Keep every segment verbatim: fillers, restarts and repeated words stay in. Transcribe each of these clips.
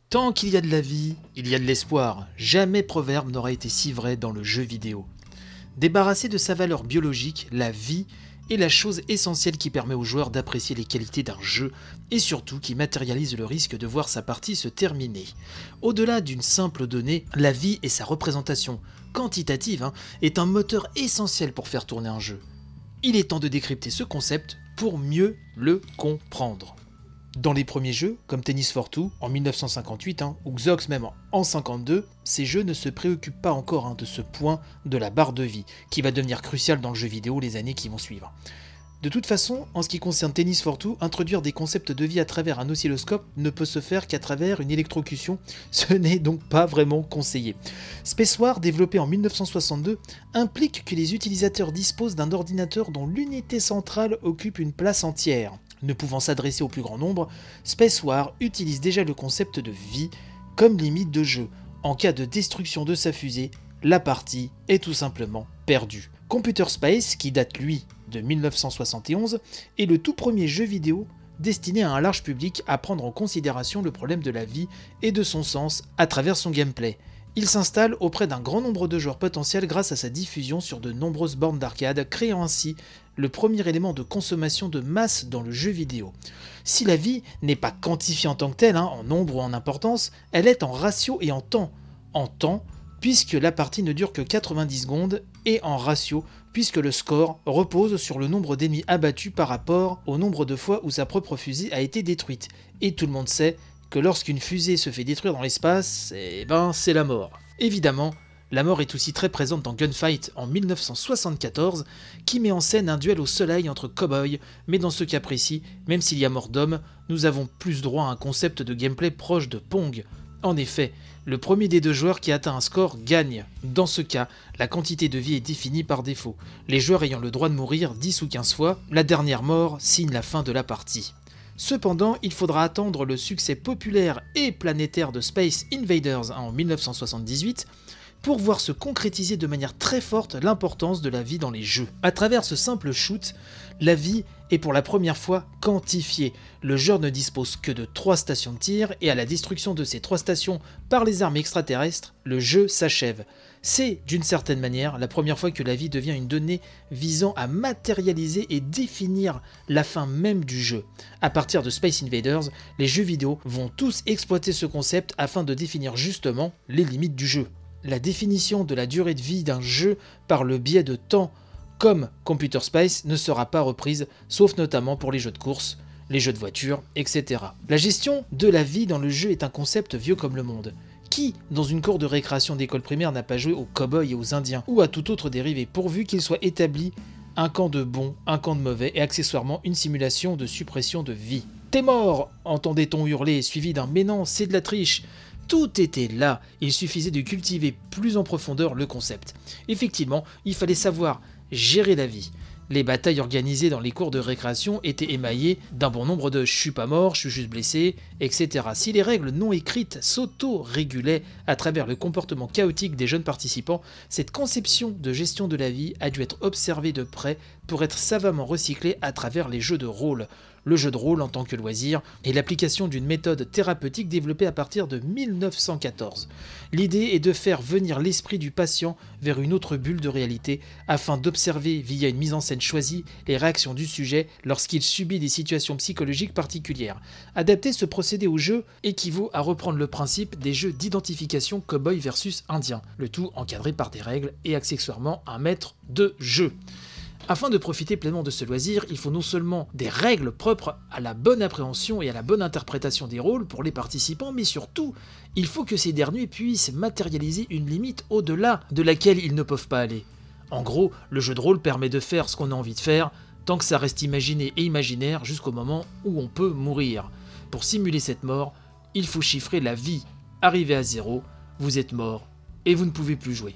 Tant qu'il y a de la vie, il y a de l'espoir. Jamais proverbe n'aura été si vrai dans le jeu vidéo. Débarrassée de sa valeur biologique, la vie est la chose essentielle qui permet aux joueurs d'apprécier les qualités d'un jeu et surtout qui matérialise le risque de voir sa partie se terminer. Au-delà d'une simple donnée, la vie et sa représentation quantitative hein, est un moteur essentiel pour faire tourner un jeu. Il est temps de décrypter ce concept pour mieux le comprendre. Dans les premiers jeux, comme Tennis for Two en mille neuf cent cinquante-huit, hein, ou Xox même en mille neuf cent cinquante-deux, ces jeux ne se préoccupent pas encore hein, de ce point de la barre de vie, qui va devenir crucial dans le jeu vidéo les années qui vont suivre. De toute façon, en ce qui concerne Tennis for Two, introduire des concepts de vie à travers un oscilloscope ne peut se faire qu'à travers une électrocution, ce n'est donc pas vraiment conseillé. Spacewar, développé en mille neuf cent soixante-deux, implique que les utilisateurs disposent d'un ordinateur dont l'unité centrale occupe une place entière. Ne pouvant s'adresser au plus grand nombre, Spacewar utilise déjà le concept de vie comme limite de jeu. En cas de destruction de sa fusée, la partie est tout simplement perdue. Computer Space, qui date lui de mille neuf cent soixante et onze, est le tout premier jeu vidéo destiné à un large public à prendre en considération le problème de la vie et de son sens à travers son gameplay. Il s'installe auprès d'un grand nombre de joueurs potentiels grâce à sa diffusion sur de nombreuses bornes d'arcade, créant ainsi le premier élément de consommation de masse dans le jeu vidéo. Si la vie n'est pas quantifiée en tant que telle, hein, en nombre ou en importance, elle est en ratio et en temps. En temps, puisque la partie ne dure que quatre-vingt-dix secondes, et en ratio, puisque le score repose sur le nombre d'ennemis abattus par rapport au nombre de fois où sa propre fusée a été détruite. Et tout le monde sait que lorsqu'une fusée se fait détruire dans l'espace, eh ben c'est la mort. Évidemment, la mort est aussi très présente dans Gunfight en mille neuf cent soixante-quatorze, qui met en scène un duel au soleil entre cow-boys, mais dans ce cas précis, même s'il y a mort d'homme, nous avons plus droit à un concept de gameplay proche de Pong. En effet, le premier des deux joueurs qui atteint un score gagne. Dans ce cas, la quantité de vie est définie par défaut, les joueurs ayant le droit de mourir dix ou quinze fois, la dernière mort signe la fin de la partie. Cependant, il faudra attendre le succès populaire et planétaire de Space Invaders en mille neuf cent soixante-dix-huit pour voir se concrétiser de manière très forte l'importance de la vie dans les jeux. À travers ce simple shoot, la vie est pour la première fois quantifiée. Le joueur ne dispose que de trois stations de tir et à la destruction de ces trois stations par les armes extraterrestres, le jeu s'achève. C'est, d'une certaine manière, la première fois que la vie devient une donnée visant à matérialiser et définir la fin même du jeu. À partir de Space Invaders, les jeux vidéo vont tous exploiter ce concept afin de définir justement les limites du jeu. La définition de la durée de vie d'un jeu par le biais de temps, comme Computer Space, ne sera pas reprise, sauf notamment pour les jeux de course, les jeux de voiture, et cetera. La gestion de la vie dans le jeu est un concept vieux comme le monde. Qui, dans une cour de récréation d'école primaire, n'a pas joué aux cow-boys et aux indiens, ou à tout autre dérivé, pourvu qu'il soit établi un camp de bons, un camp de mauvais, et accessoirement une simulation de suppression de vie. « T'es mort !» entendait-on hurler, suivi d'un « mais non, c'est de la triche !» Tout était là, il suffisait de cultiver plus en profondeur le concept. Effectivement, il fallait savoir gérer la vie. Les batailles organisées dans les cours de récréation étaient émaillées d'un bon nombre de « je suis pas mort, je suis juste blessé », et cetera. Si les règles non écrites s'auto-régulaient à travers le comportement chaotique des jeunes participants, cette conception de gestion de la vie a dû être observée de près pour être savamment recyclée à travers les jeux de rôle. Le jeu de rôle en tant que loisir et l'application d'une méthode thérapeutique développée à partir de mille neuf cent quatorze. L'idée est de faire venir l'esprit du patient vers une autre bulle de réalité afin d'observer via une mise en scène choisie les réactions du sujet lorsqu'il subit des situations psychologiques particulières. Adapter ce procédé au jeu équivaut à reprendre le principe des jeux d'identification cow-boy versus indien, le tout encadré par des règles et accessoirement un maître de jeu. Afin de profiter pleinement de ce loisir, il faut non seulement des règles propres à la bonne appréhension et à la bonne interprétation des rôles pour les participants, mais surtout, il faut que ces derniers puissent matérialiser une limite au-delà de laquelle ils ne peuvent pas aller. En gros, le jeu de rôle permet de faire ce qu'on a envie de faire, tant que ça reste imaginé et imaginaire jusqu'au moment où on peut mourir. Pour simuler cette mort, il faut chiffrer la vie. Arrivé à zéro, vous êtes mort et vous ne pouvez plus jouer.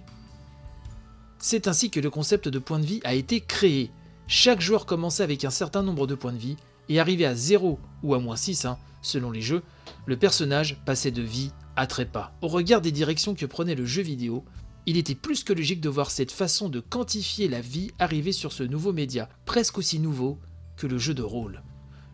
C'est ainsi que le concept de point de vie a été créé. Chaque joueur commençait avec un certain nombre de points de vie, et arrivé à zéro ou à moins six, hein, selon les jeux, le personnage passait de vie à trépas. Au regard des directions que prenait le jeu vidéo, il était plus que logique de voir cette façon de quantifier la vie arriver sur ce nouveau média, presque aussi nouveau que le jeu de rôle.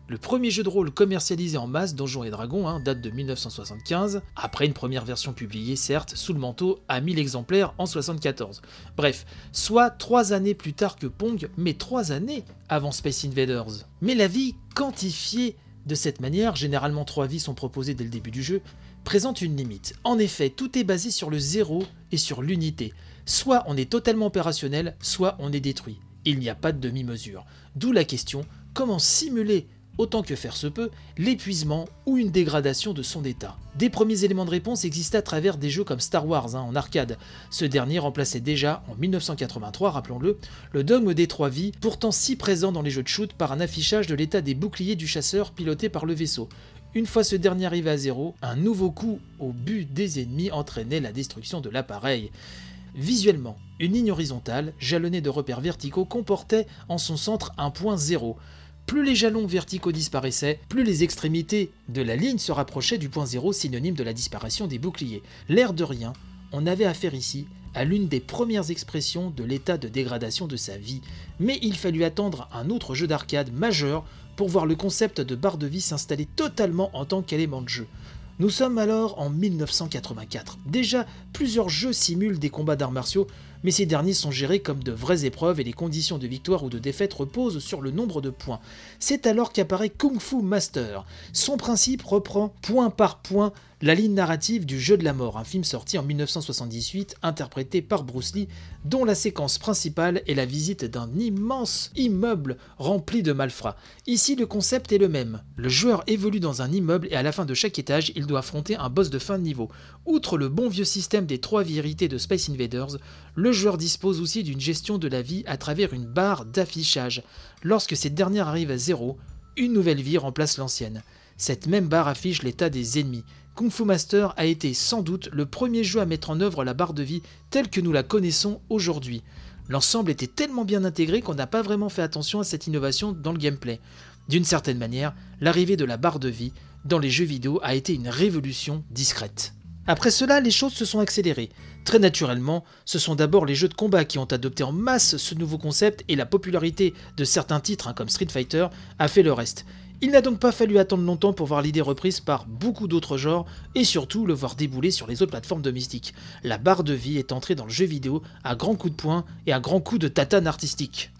Le premier jeu de rôle commercialisé en masse, Donjons et Dragons, hein, date de mille neuf cent soixante-quinze, après une première version publiée certes sous le manteau à mille exemplaires en soixante-quatorze. Bref, soit trois années plus tard que Pong, mais trois années avant Space Invaders. Mais la vie quantifiée de cette manière, généralement trois vies sont proposées dès le début du jeu, présente une limite. En effet, tout est basé sur le zéro et sur l'unité. Soit on est totalement opérationnel, soit on est détruit. Il n'y a pas de demi-mesure. D'où la question, comment simuler autant que faire se peut, l'épuisement ou une dégradation de son état. Des premiers éléments de réponse existaient à travers des jeux comme Star Wars hein, en arcade. Ce dernier remplaçait déjà, en mille neuf cent quatre-vingt-trois, rappelons-le, le dogme des trois vies, pourtant si présent dans les jeux de shoot par un affichage de l'état des boucliers du chasseur piloté par le vaisseau. Une fois ce dernier arrivé à zéro, un nouveau coup au but des ennemis entraînait la destruction de l'appareil. Visuellement, une ligne horizontale, jalonnée de repères verticaux, comportait en son centre un point zéro. Plus les jalons verticaux disparaissaient, plus les extrémités de la ligne se rapprochaient du point zéro, synonyme de la disparition des boucliers. L'air de rien, on avait affaire ici à l'une des premières expressions de l'état de dégradation de sa vie. Mais il fallut attendre un autre jeu d'arcade majeur pour voir le concept de barre de vie s'installer totalement en tant qu'élément de jeu. Nous sommes alors en mille neuf cent quatre-vingt-quatre. Déjà, plusieurs jeux simulent des combats d'arts martiaux, mais ces derniers sont gérés comme de vraies épreuves et les conditions de victoire ou de défaite reposent sur le nombre de points. C'est alors qu'apparaît Kung Fu Master. Son principe reprend point par point la ligne narrative du Jeu de la mort, un film sorti en mille neuf cent soixante-dix-huit interprété par Bruce Lee, dont la séquence principale est la visite d'un immense immeuble rempli de malfrats. Ici, le concept est le même. Le joueur évolue dans un immeuble et à la fin de chaque étage, il doit affronter un boss de fin de niveau. Outre le bon vieux système des trois vérités de Space Invaders, le joueur dispose aussi d'une gestion de la vie à travers une barre d'affichage. Lorsque cette dernière arrive à zéro, une nouvelle vie remplace l'ancienne. Cette même barre affiche l'état des ennemis. Kung Fu Master a été sans doute le premier jeu à mettre en œuvre la barre de vie telle que nous la connaissons aujourd'hui. L'ensemble était tellement bien intégré qu'on n'a pas vraiment fait attention à cette innovation dans le gameplay. D'une certaine manière, l'arrivée de la barre de vie dans les jeux vidéo a été une révolution discrète. Après cela, les choses se sont accélérées. Très naturellement, ce sont d'abord les jeux de combat qui ont adopté en masse ce nouveau concept et la popularité de certains titres hein, comme Street Fighter a fait le reste. Il n'a donc pas fallu attendre longtemps pour voir l'idée reprise par beaucoup d'autres genres et surtout le voir débouler sur les autres plateformes domestiques. La barre de vie est entrée dans le jeu vidéo à grands coups de poing et à grands coups de tatane artistique.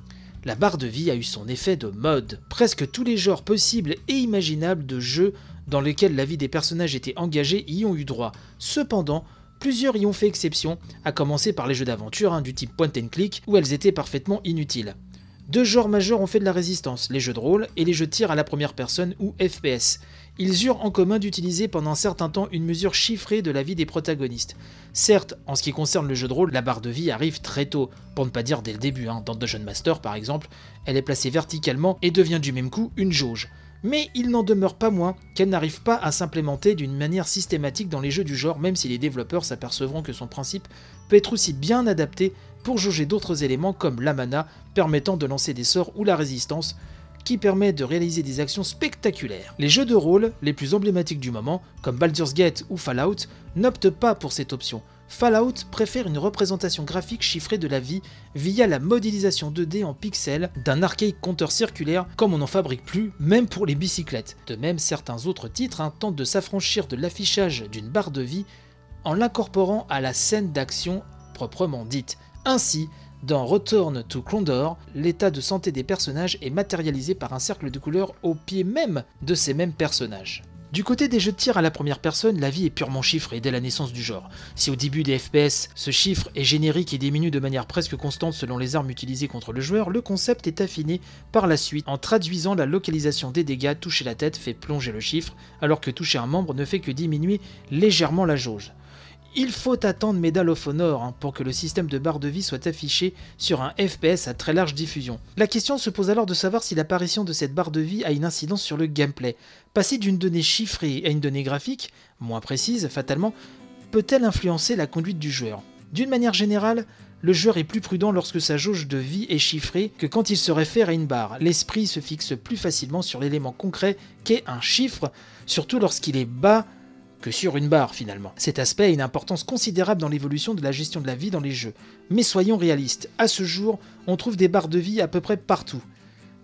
La barre de vie a eu son effet de mode. Presque tous les genres possibles et imaginables de jeux dans lesquels la vie des personnages était engagée y ont eu droit. Cependant, plusieurs y ont fait exception, à commencer par les jeux d'aventure hein, du type point and click où elles étaient parfaitement inutiles. Deux genres majeurs ont fait de la résistance, les jeux de rôle et les jeux de tir à la première personne ou F P S. Ils eurent en commun d'utiliser pendant un certain temps une mesure chiffrée de la vie des protagonistes. Certes, en ce qui concerne le jeu de rôle, la barre de vie arrive très tôt, pour ne pas dire dès le début. Hein. Dans Dungeon Master par exemple, elle est placée verticalement et devient du même coup une jauge. Mais il n'en demeure pas moins qu'elle n'arrive pas à s'implémenter d'une manière systématique dans les jeux du genre, même si les développeurs s'apercevront que son principe peut être aussi bien adapté pour jauger d'autres éléments comme la mana permettant de lancer des sorts ou la résistance qui permet de réaliser des actions spectaculaires. Les jeux de rôle les plus emblématiques du moment, comme Baldur's Gate ou Fallout, n'optent pas pour cette option. Fallout préfère une représentation graphique chiffrée de la vie via la modélisation deux D en pixels d'un arcade compteur circulaire comme on n'en fabrique plus, même pour les bicyclettes. De même, certains autres titres hein, tentent de s'affranchir de l'affichage d'une barre de vie en l'incorporant à la scène d'action proprement dite. Ainsi, dans Return to Condor, l'état de santé des personnages est matérialisé par un cercle de couleurs au pied même de ces mêmes personnages. Du côté des jeux de tir à la première personne, la vie est purement chiffrée dès la naissance du genre. Si au début des F P S, ce chiffre est générique et diminue de manière presque constante selon les armes utilisées contre le joueur, le concept est affiné par la suite en traduisant la localisation des dégâts. Toucher la tête fait plonger le chiffre, alors que toucher un membre ne fait que diminuer légèrement la jauge. Il faut attendre Medal of Honor hein, pour que le système de barre de vie soit affiché sur un F P S à très large diffusion. La question se pose alors de savoir si l'apparition de cette barre de vie a une incidence sur le gameplay. Passer d'une donnée chiffrée à une donnée graphique, moins précise fatalement, peut-elle influencer la conduite du joueur ? D'une manière générale, le joueur est plus prudent lorsque sa jauge de vie est chiffrée que quand il se réfère à une barre. L'esprit se fixe plus facilement sur l'élément concret qu'est un chiffre, surtout lorsqu'il est bas que sur une barre finalement. Cet aspect a une importance considérable dans l'évolution de la gestion de la vie dans les jeux. Mais soyons réalistes, à ce jour, on trouve des barres de vie à peu près partout.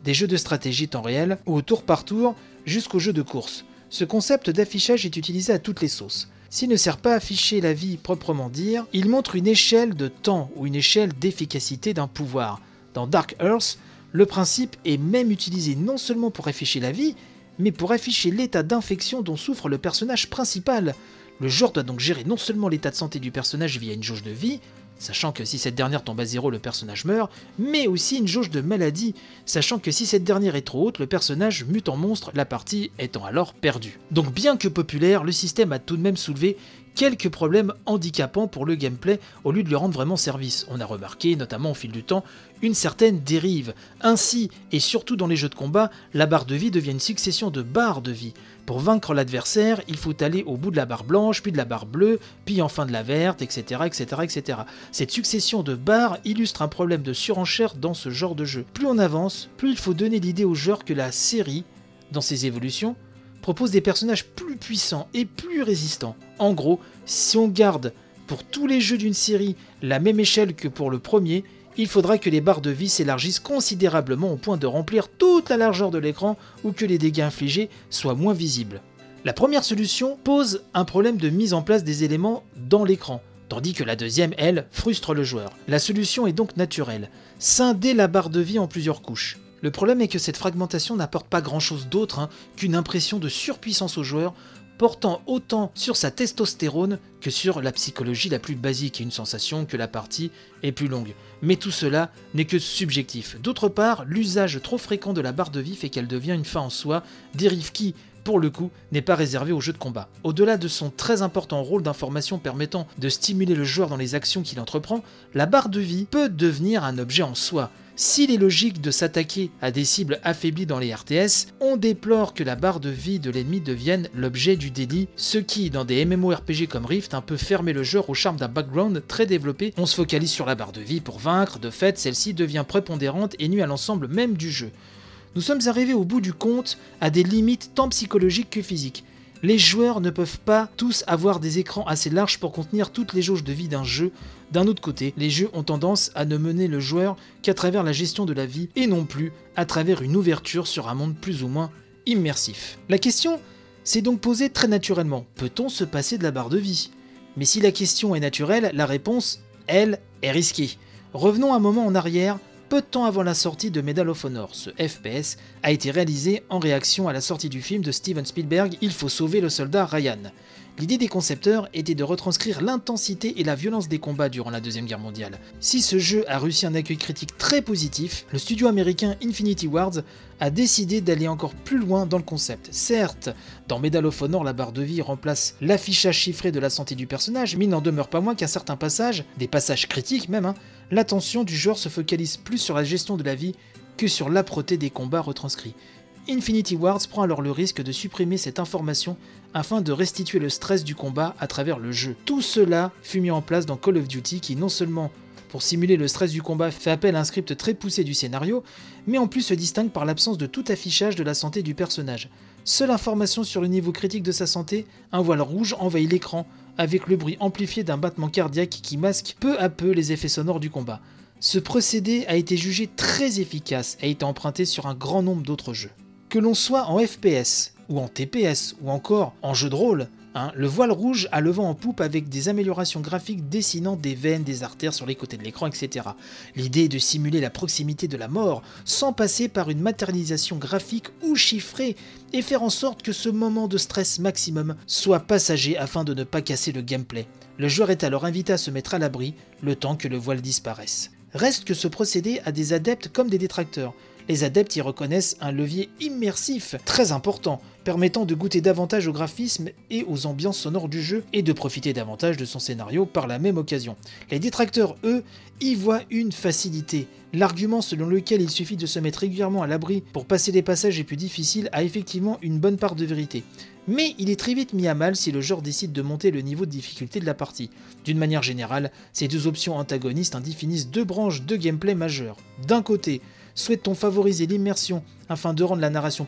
des jeux de stratégie temps réel ou au tour par tour jusqu'aux jeux de course. Ce concept d'affichage est utilisé à toutes les sauces. S'il ne sert pas à afficher la vie proprement dire, il montre une échelle de temps ou une échelle d'efficacité d'un pouvoir. Dans Dark Earth, le principe est même utilisé non seulement pour afficher la vie, mais pour afficher l'état d'infection dont souffre le personnage principal. Le joueur doit donc gérer non seulement l'état de santé du personnage via une jauge de vie, sachant que si cette dernière tombe à zéro, le personnage meurt, mais aussi une jauge de maladie, sachant que si cette dernière est trop haute, le personnage mute en monstre, la partie étant alors perdue. Donc bien que populaire, le système a tout de même soulevé quelques problèmes handicapants pour le gameplay au lieu de lui rendre vraiment service. On a remarqué, notamment au fil du temps, une certaine dérive. Ainsi, et surtout dans les jeux de combat, la barre de vie devient une succession de barres de vie. Pour vaincre l'adversaire, il faut aller au bout de la barre blanche, puis de la barre bleue, puis enfin de la verte, et cetera, et cetera, et cetera. Cette succession de barres illustre un problème de surenchère dans ce genre de jeu. Plus on avance, plus il faut donner l'idée aux joueurs que la série, dans ses évolutions, propose des personnages plus puissants et plus résistants. En gros, si on garde pour tous les jeux d'une série la même échelle que pour le premier, il faudra que les barres de vie s'élargissent considérablement au point de remplir toute la largeur de l'écran ou que les dégâts infligés soient moins visibles. La première solution pose un problème de mise en place des éléments dans l'écran, tandis que la deuxième, elle, frustre le joueur. La solution est donc naturelle, scinder la barre de vie en plusieurs couches. Le problème est que cette fragmentation n'apporte pas grand chose d'autre hein, qu'une impression de surpuissance au joueur, portant autant sur sa testostérone que sur la psychologie la plus basique et une sensation que la partie est plus longue. Mais tout cela n'est que subjectif. D'autre part, l'usage trop fréquent de la barre de vie fait qu'elle devient une fin en soi, dérive qui, pour le coup, n'est pas réservée aux jeux de combat. Au-delà de son très important rôle d'information permettant de stimuler le joueur dans les actions qu'il entreprend, la barre de vie peut devenir un objet en soi. S'il est logique de s'attaquer à des cibles affaiblies dans les R T S, on déplore que la barre de vie de l'ennemi devienne l'objet du délit, ce qui, dans des MMORPG comme Rift, un peu fermer le joueur au charme d'un background très développé. On se focalise sur la barre de vie pour vaincre, de fait celle-ci devient prépondérante et nuit à l'ensemble même du jeu. Nous sommes arrivés au bout du compte à des limites tant psychologiques que physiques. Les joueurs ne peuvent pas tous avoir des écrans assez larges pour contenir toutes les jauges de vie d'un jeu. D'un autre côté, les jeux ont tendance à ne mener le joueur qu'à travers la gestion de la vie et non plus à travers une ouverture sur un monde plus ou moins immersif. La question s'est donc posée très naturellement. Peut-on se passer de la barre de vie ? Mais si la question est naturelle, la réponse, elle, est risquée. Revenons un moment en arrière. Peu de temps avant la sortie de Medal of Honor, ce F P S a été réalisé en réaction à la sortie du film de Steven Spielberg « Il faut sauver le soldat Ryan ». L'idée des concepteurs était de retranscrire l'intensité et la violence des combats durant la Deuxième Guerre mondiale. Si ce jeu a réussi un accueil critique très positif, le studio américain Infinity Ward a décidé d'aller encore plus loin dans le concept. Certes, dans Medal of Honor, la barre de vie remplace l'affichage chiffré de la santé du personnage, mais il n'en demeure pas moins qu'à certains passages, des passages critiques même, hein, l'attention du joueur se focalise plus sur la gestion de la vie que sur l'âpreté des combats retranscrits. Infinity Ward prend alors le risque de supprimer cette information afin de restituer le stress du combat à travers le jeu. Tout cela fut mis en place dans Call of Duty qui non seulement pour simuler le stress du combat fait appel à un script très poussé du scénario, mais en plus se distingue par l'absence de tout affichage de la santé du personnage. Seule information sur le niveau critique de sa santé, un voile rouge envahit l'écran avec le bruit amplifié d'un battement cardiaque qui masque peu à peu les effets sonores du combat. Ce procédé a été jugé très efficace et a été emprunté sur un grand nombre d'autres jeux. Que l'on soit en F P S, ou en T P S, ou encore en jeu de rôle, hein, le voile rouge a le vent en poupe avec des améliorations graphiques dessinant des veines, des artères sur les côtés de l'écran, et cetera. L'idée est de simuler la proximité de la mort, sans passer par une matérialisation graphique ou chiffrée, et faire en sorte que ce moment de stress maximum soit passager afin de ne pas casser le gameplay. Le joueur est alors invité à se mettre à l'abri, le temps que le voile disparaisse. Reste que ce procédé a des adeptes comme des détracteurs. Les adeptes y reconnaissent un levier immersif très important, permettant de goûter davantage au graphisme et aux ambiances sonores du jeu et de profiter davantage de son scénario par la même occasion. Les détracteurs, eux, y voient une facilité. L'argument selon lequel il suffit de se mettre régulièrement à l'abri pour passer les passages les plus difficiles a effectivement une bonne part de vérité. Mais il est très vite mis à mal si le joueur décide de monter le niveau de difficulté de la partie. D'une manière générale, ces deux options antagonistes hein, définissent deux branches de gameplay majeures. D'un côté, souhaite-t-on favoriser l'immersion afin de rendre la narration plus forte ?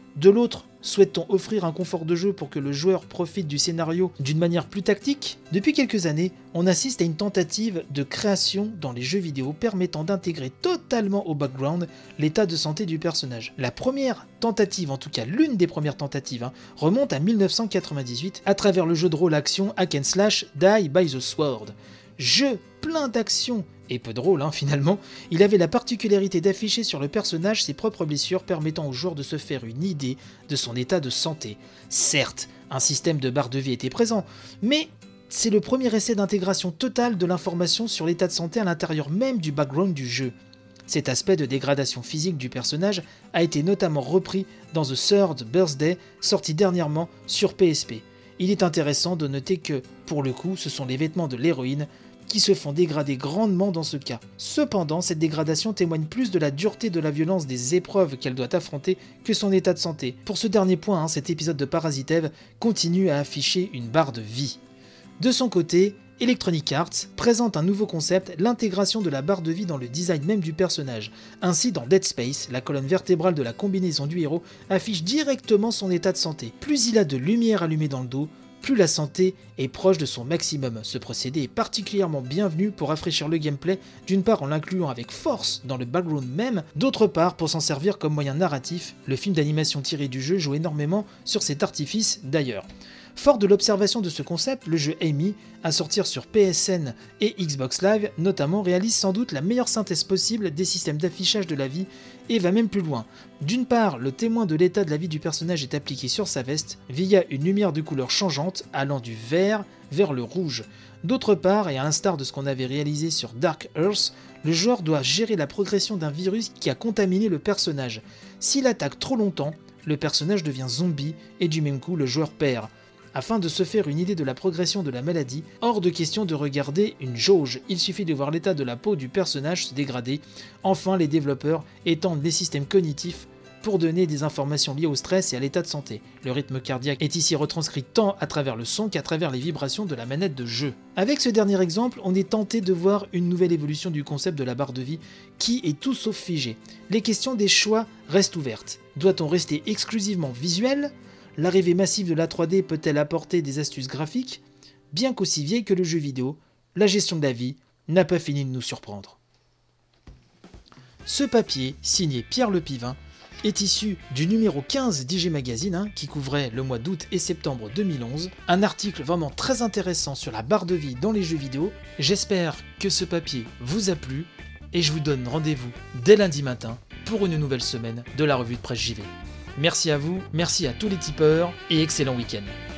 De l'autre, souhaite-t-on offrir un confort de jeu pour que le joueur profite du scénario d'une manière plus tactique ? Depuis quelques années, on assiste à une tentative de création dans les jeux vidéo permettant d'intégrer totalement au background l'état de santé du personnage. La première tentative, en tout cas l'une des premières tentatives, hein, remonte à mille neuf cent quatre-vingt-dix-huit à travers le jeu de rôle action Hack and Slash Die by the Sword. Jeu plein d'action et peu drôle hein, finalement, il avait la particularité d'afficher sur le personnage ses propres blessures permettant au joueur de se faire une idée de son état de santé. Certes, un système de barre de vie était présent, mais c'est le premier essai d'intégration totale de l'information sur l'état de santé à l'intérieur même du background du jeu. Cet aspect de dégradation physique du personnage a été notamment repris dans The Third Birthday, sorti dernièrement sur P S P. Il est intéressant de noter que, pour le coup, ce sont les vêtements de l'héroïne qui se font dégrader grandement dans ce cas. Cependant, cette dégradation témoigne plus de la dureté de la violence des épreuves qu'elle doit affronter que son état de santé. Pour ce dernier point, hein, cet épisode de Parasite Eve continue à afficher une barre de vie. De son côté, Electronic Arts présente un nouveau concept, l'intégration de la barre de vie dans le design même du personnage. Ainsi, dans Dead Space, la colonne vertébrale de la combinaison du héros affiche directement son état de santé. Plus il a de lumière allumée dans le dos, plus la santé est proche de son maximum. Ce procédé est particulièrement bienvenu pour rafraîchir le gameplay, d'une part en l'incluant avec force dans le background même, d'autre part pour s'en servir comme moyen narratif. Le film d'animation tiré du jeu joue énormément sur cet artifice d'ailleurs. Fort de l'observation de ce concept, le jeu Amy, à sortir sur P S N et Xbox Live notamment, réalise sans doute la meilleure synthèse possible des systèmes d'affichage de la vie et va même plus loin. D'une part, le témoin de l'état de la vie du personnage est appliqué sur sa veste via une lumière de couleur changeante allant du vert vers le rouge. D'autre part, et à l'instar de ce qu'on avait réalisé sur Dark Earth, le joueur doit gérer la progression d'un virus qui a contaminé le personnage. S'il attaque trop longtemps, le personnage devient zombie et du même coup le joueur perd. Afin de se faire une idée de la progression de la maladie, hors de question de regarder une jauge, il suffit de voir l'état de la peau du personnage se dégrader. Enfin, les développeurs étendent des systèmes cognitifs pour donner des informations liées au stress et à l'état de santé. Le rythme cardiaque est ici retranscrit tant à travers le son qu'à travers les vibrations de la manette de jeu. Avec ce dernier exemple, on est tenté de voir une nouvelle évolution du concept de la barre de vie qui est tout sauf figée. Les questions des choix restent ouvertes. Doit-on rester exclusivement visuel ? L'arrivée massive de la trois D peut-elle apporter des astuces graphiques ? Bien qu'aussi vieille que le jeu vidéo, la gestion de la vie n'a pas fini de nous surprendre. Ce papier, signé Pierre Lepivin, est issu du numéro quinze d'I G Magazine, hein, qui couvrait le mois d'août et septembre deux mille onze. Un article vraiment très intéressant sur la barre de vie dans les jeux vidéo. J'espère que ce papier vous a plu et je vous donne rendez-vous dès lundi matin pour une nouvelle semaine de la revue de presse J V. Merci à vous, merci à tous les tipeurs et excellent week-end.